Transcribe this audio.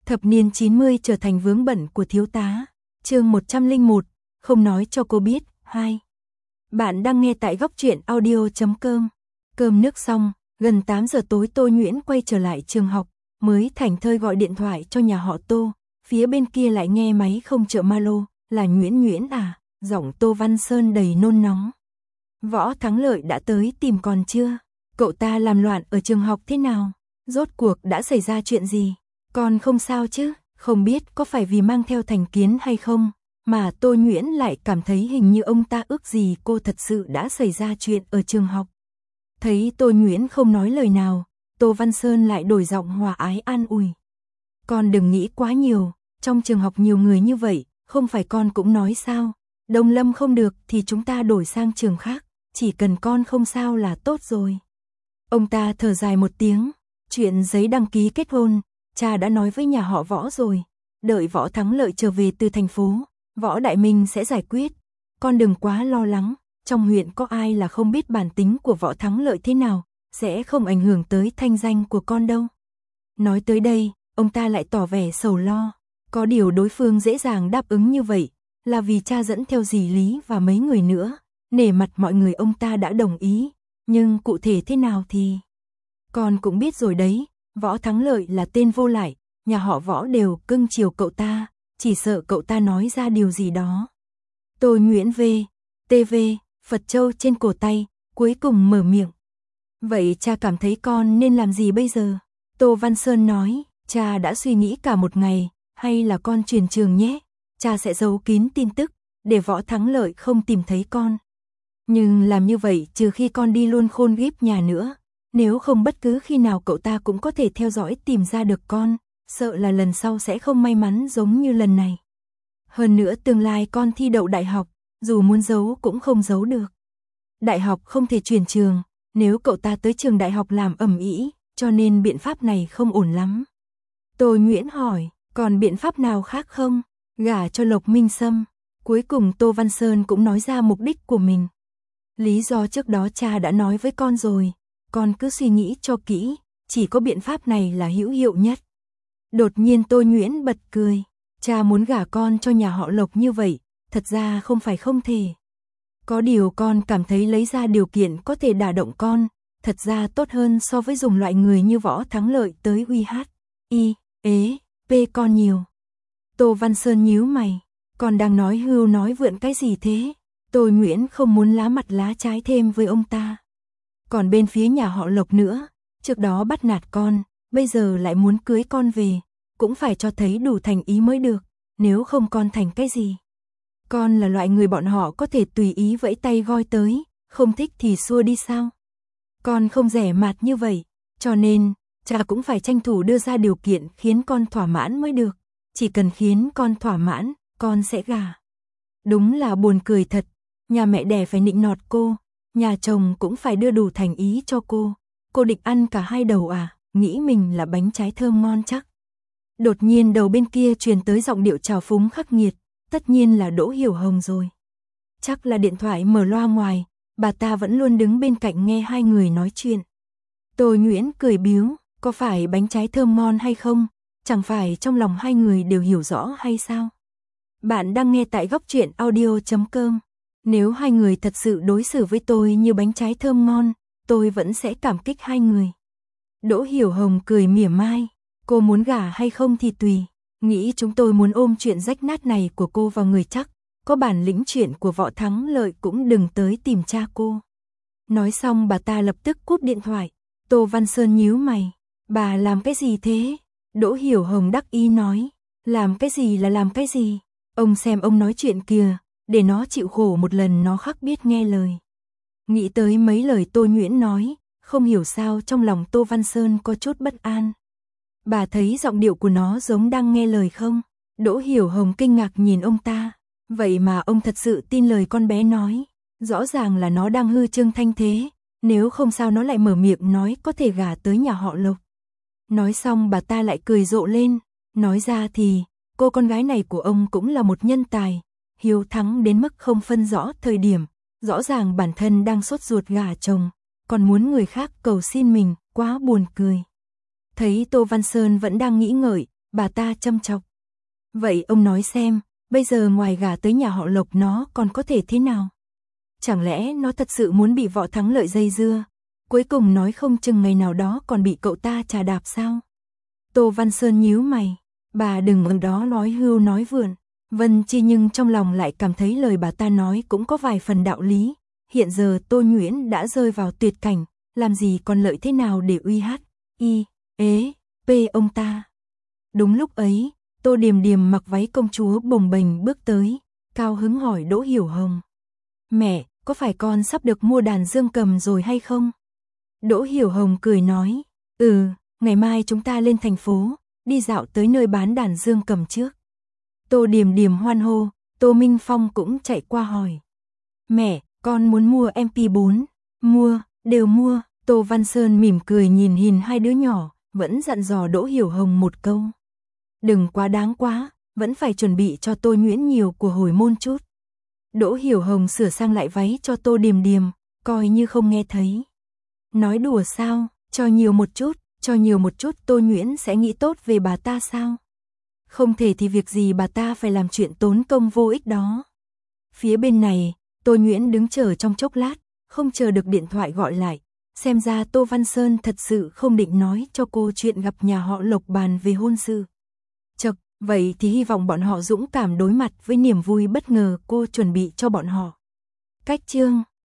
Thập niên 90 trở thành vướng bận của thiếu tá. Chương 101, không nói cho cô biết. 2. Bạn đang nghe tại góc truyện audio.com. Cơm nước xong, gần 8 giờ tối Tô Nhuyễn quay trở lại trường học, mới thảnh thơi gọi điện thoại cho nhà họ Tô, phía bên kia lại nghe máy không trợ malo, là Nhuyễn Nhuyễn à, giọng Tô Văn Sơn đầy nôn nóng. Võ Thắng Lợi đã tới tìm còn chưa? Cậu ta làm loạn ở trường học thế nào? Rốt cuộc đã xảy ra chuyện gì? Con không sao chứ? Không biết có phải vì mang theo thành kiến hay không, mà Tô Nhuyễn lại cảm thấy hình như ông ta ước gì cô thật sự đã xảy ra chuyện ở trường học. Thấy Tô Nhuyễn không nói lời nào, Tô Văn Sơn lại đổi giọng hòa ái an ủi. Con đừng nghĩ quá nhiều, trong trường học nhiều người như vậy, không phải con cũng nói sao, Đông Lâm không được thì chúng ta đổi sang trường khác, chỉ cần con không sao là tốt rồi. Ông ta thở dài một tiếng, chuyện giấy đăng ký kết hôn, cha đã nói với nhà họ Võ rồi, đợi Võ Thắng Lợi trở về từ thành phố, Võ Đại Minh sẽ giải quyết. Con đừng quá lo lắng, trong huyện có ai là không biết bản tính của Võ Thắng Lợi thế nào, sẽ không ảnh hưởng tới thanh danh của con đâu. Nói tới đây, ông ta lại tỏ vẻ sầu lo, có điều đối phương dễ dàng đáp ứng như vậy, là vì cha dẫn theo dì Lý và mấy người nữa, nể mặt mọi người ông ta đã đồng ý, nhưng cụ thể thế nào thì... Con cũng biết rồi đấy, Võ Thắng Lợi là tên vô lại, nhà họ Võ đều cưng chiều cậu ta, chỉ sợ cậu ta nói ra điều gì đó. Tô Nhuyễn TV, Phật Châu trên cổ tay, cuối cùng mở miệng. Vậy cha cảm thấy con nên làm gì bây giờ? Tô Văn Sơn nói, cha đã suy nghĩ cả một ngày, hay là con chuyển trường nhé, cha sẽ giấu kín tin tức, để Võ Thắng Lợi không tìm thấy con. Nhưng làm như vậy trừ khi con đi luôn khôn ghíp nhà nữa, nếu không bất cứ khi nào cậu ta cũng có thể theo dõi tìm ra được con, sợ là lần sau sẽ không may mắn giống như lần này. Hơn nữa tương lai con thi đậu đại học, dù muốn giấu cũng không giấu được. Đại học không thể chuyển trường, nếu cậu ta tới trường đại học làm ầm ĩ, cho nên biện pháp này không ổn lắm. Tô Nhuyễn hỏi, còn biện pháp nào khác không? Gả cho Lộc Minh Sâm. Cuối cùng Tô Văn Sơn cũng nói ra mục đích của mình. Lý do trước đó cha đã nói với con rồi, con cứ suy nghĩ cho kỹ, chỉ có biện pháp này là hữu hiệu nhất. Đột nhiên Tô Nhuyễn bật cười, cha muốn gả con cho nhà họ Lộc như vậy, thật ra không phải không thể. Có điều con cảm thấy lấy ra điều kiện có thể đả động con, thật ra tốt hơn so với dùng loại người như Võ Thắng Lợi tới uy p con nhiều. Tô Văn Sơn nhíu mày, con đang nói hưu nói vượn cái gì thế? Tô Nhuyễn không muốn lá mặt lá trái thêm với ông ta. Còn bên phía nhà họ Lộc nữa, trước đó bắt nạt con, bây giờ lại muốn cưới con về, cũng phải cho thấy đủ thành ý mới được, nếu không con thành cái gì? Con là loại người bọn họ có thể tùy ý vẫy tay goi tới, không thích thì xua đi sao? Con không rẻ mạt như vậy, cho nên, cha cũng phải tranh thủ đưa ra điều kiện khiến con thỏa mãn mới được, chỉ cần khiến con thỏa mãn, con sẽ gả. Đúng là buồn cười thật, nhà mẹ đẻ phải nịnh nọt cô, nhà chồng cũng phải đưa đủ thành ý cho cô định ăn cả hai đầu à, nghĩ mình là bánh trái thơm ngon chắc. Đột nhiên đầu bên kia truyền tới giọng điệu trào phúng khắc nghiệt, tất nhiên là Đỗ Hiểu Hồng rồi. Chắc là điện thoại mở loa ngoài, bà ta vẫn luôn đứng bên cạnh nghe hai người nói chuyện. Tô Nhuyễn cười biếu, có phải bánh trái thơm ngon hay không, chẳng phải trong lòng hai người đều hiểu rõ hay sao? Bạn đang nghe tại góc truyện audio.com. Nếu hai người thật sự đối xử với tôi như bánh trái thơm ngon, tôi vẫn sẽ cảm kích hai người. Đỗ Hiểu Hồng cười mỉa mai, cô muốn gả hay không thì tùy, nghĩ chúng tôi muốn ôm chuyện rách nát này của cô vào người chắc, có bản lĩnh chuyện của Võ Thắng Lợi cũng đừng tới tìm cha cô. Nói xong bà ta lập tức cúp điện thoại. Tô Văn Sơn nhíu mày, bà làm cái gì thế? Đỗ Hiểu Hồng đắc ý nói, làm cái gì là làm cái gì? Ông xem ông nói chuyện kìa, để nó chịu khổ một lần nó khắc biết nghe lời. Nghĩ tới mấy lời Tô Nhuyễn nói, không hiểu sao trong lòng Tô Văn Sơn có chút bất an. Bà thấy giọng điệu của nó giống đang nghe lời không? Đỗ Hiểu Hồng kinh ngạc nhìn ông ta, vậy mà ông thật sự tin lời con bé nói, rõ ràng là nó đang hư trương thanh thế, nếu không sao nó lại mở miệng nói có thể gả tới nhà họ Lộc. Nói xong bà ta lại cười rộ lên, nói ra thì, cô con gái này của ông cũng là một nhân tài, hiếu thắng đến mức không phân rõ thời điểm, rõ ràng bản thân đang sốt ruột gả chồng, còn muốn người khác cầu xin mình, quá buồn cười. Thấy Tô Văn Sơn vẫn đang nghĩ ngợi, bà ta châm chọc. Vậy ông nói xem, bây giờ ngoài gả tới nhà họ Lộc nó còn có thể thế nào? Chẳng lẽ nó thật sự muốn bị Võ Thắng Lợi dây dưa? Cuối cùng nói không chừng ngày nào đó còn bị cậu ta chà đạp sao? Tô Văn Sơn nhíu mày, bà đừng ở đó nói hưu nói vượn. Vân Chi nhưng trong lòng lại cảm thấy lời bà ta nói cũng có vài phần đạo lý. Hiện giờ Tô Nhuyễn đã rơi vào tuyệt cảnh, làm gì còn lợi thế nào để uy hát, ông ta. Đúng lúc ấy, Tô Điềm Điềm mặc váy công chúa bồng bềnh bước tới, cao hứng hỏi Đỗ Hiểu Hồng. Mẹ, có phải con sắp được mua đàn dương cầm rồi hay không? Đỗ Hiểu Hồng cười nói, ngày mai chúng ta lên thành phố, đi dạo tới nơi bán đàn dương cầm trước. Tô Điềm Điềm hoan hô, Tô Minh Phong cũng chạy qua hỏi. Mẹ, con muốn mua MP4, đều mua. Tô Văn Sơn mỉm cười nhìn hai đứa nhỏ, vẫn dặn dò Đỗ Hiểu Hồng một câu. Đừng quá đáng quá, vẫn phải chuẩn bị cho Tô Nhuyễn nhiều của hồi môn chút. Đỗ Hiểu Hồng sửa sang lại váy cho Tô Điềm Điềm, coi như không nghe thấy. Nói đùa sao, cho nhiều một chút Tô Nhuyễn sẽ nghĩ tốt về bà ta sao? Không thể thì việc gì bà ta phải làm chuyện tốn công vô ích đó. Phía bên này, Tô Nhuyễn đứng chờ trong chốc lát, không chờ được điện thoại gọi lại. Xem ra Tô Văn Sơn thật sự không định nói cho cô chuyện gặp nhà họ Lộc bàn về hôn sự. Chật, vậy thì hy vọng bọn họ dũng cảm đối mặt với niềm vui bất ngờ cô chuẩn bị cho bọn họ. Cách chương